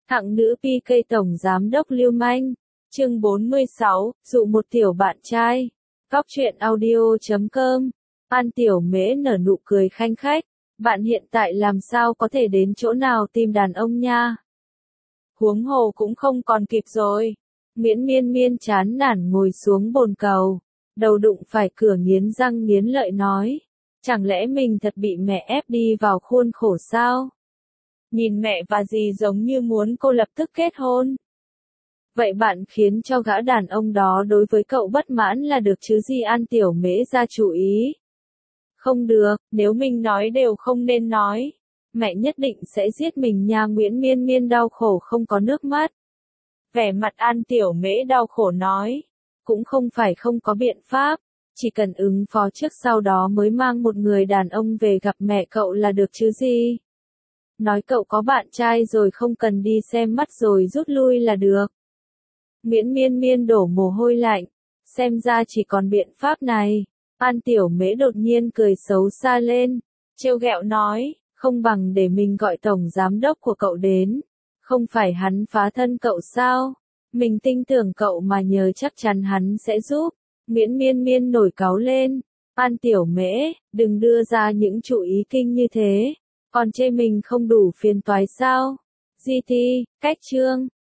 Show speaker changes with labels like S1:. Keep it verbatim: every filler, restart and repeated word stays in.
S1: Hạng nữ pê ca tổng giám đốc lưu manh. Chương bốn mươi sáu, dụ một tiểu bạn trai. Góc truyện audio chấm com. An Tiểu Mễ nở nụ cười khanh khách. Bạn hiện tại làm sao có thể đến chỗ nào tìm đàn ông nha? Huống hồ cũng không còn kịp rồi. Miễn miên miên chán nản ngồi xuống bồn cầu. Đầu đụng phải cửa nghiến răng nghiến lợi nói. Chẳng lẽ mình thật bị mẹ ép đi vào khuôn khổ sao? Nhìn mẹ và dì giống như muốn cô lập tức kết hôn. Vậy bạn khiến cho gã đàn ông đó đối với cậu bất mãn là được chứ gì? An Tiểu Mễ ra chủ ý. Không được, nếu mình nói đều không nên nói. Mẹ nhất định sẽ giết mình nha. Nguyễn Miên Miên đau khổ không có nước mắt. Vẻ mặt An Tiểu Mễ đau khổ nói. Cũng không phải không có biện pháp. Chỉ cần ứng phó trước sau đó mới mang một người đàn ông về gặp mẹ cậu là được chứ gì. Nói cậu có bạn trai rồi không cần đi xem mắt rồi rút lui là được. Nguyễn Miên Miên đổ mồ hôi lạnh. Xem ra chỉ còn biện pháp này. An Tiểu Mễ đột nhiên cười xấu xa lên. Trêu ghẹo nói, không bằng để mình gọi tổng giám đốc của cậu đến. Không phải hắn phá thân cậu sao? Mình tin tưởng cậu mà nhờ chắc chắn hắn sẽ giúp. Nguyễn Miên Miên nổi cáu lên. An Tiểu Mễ, đừng đưa ra những chủ ý kinh như thế. Còn chê mình không đủ phiền toái sao? giê tê, cách chương.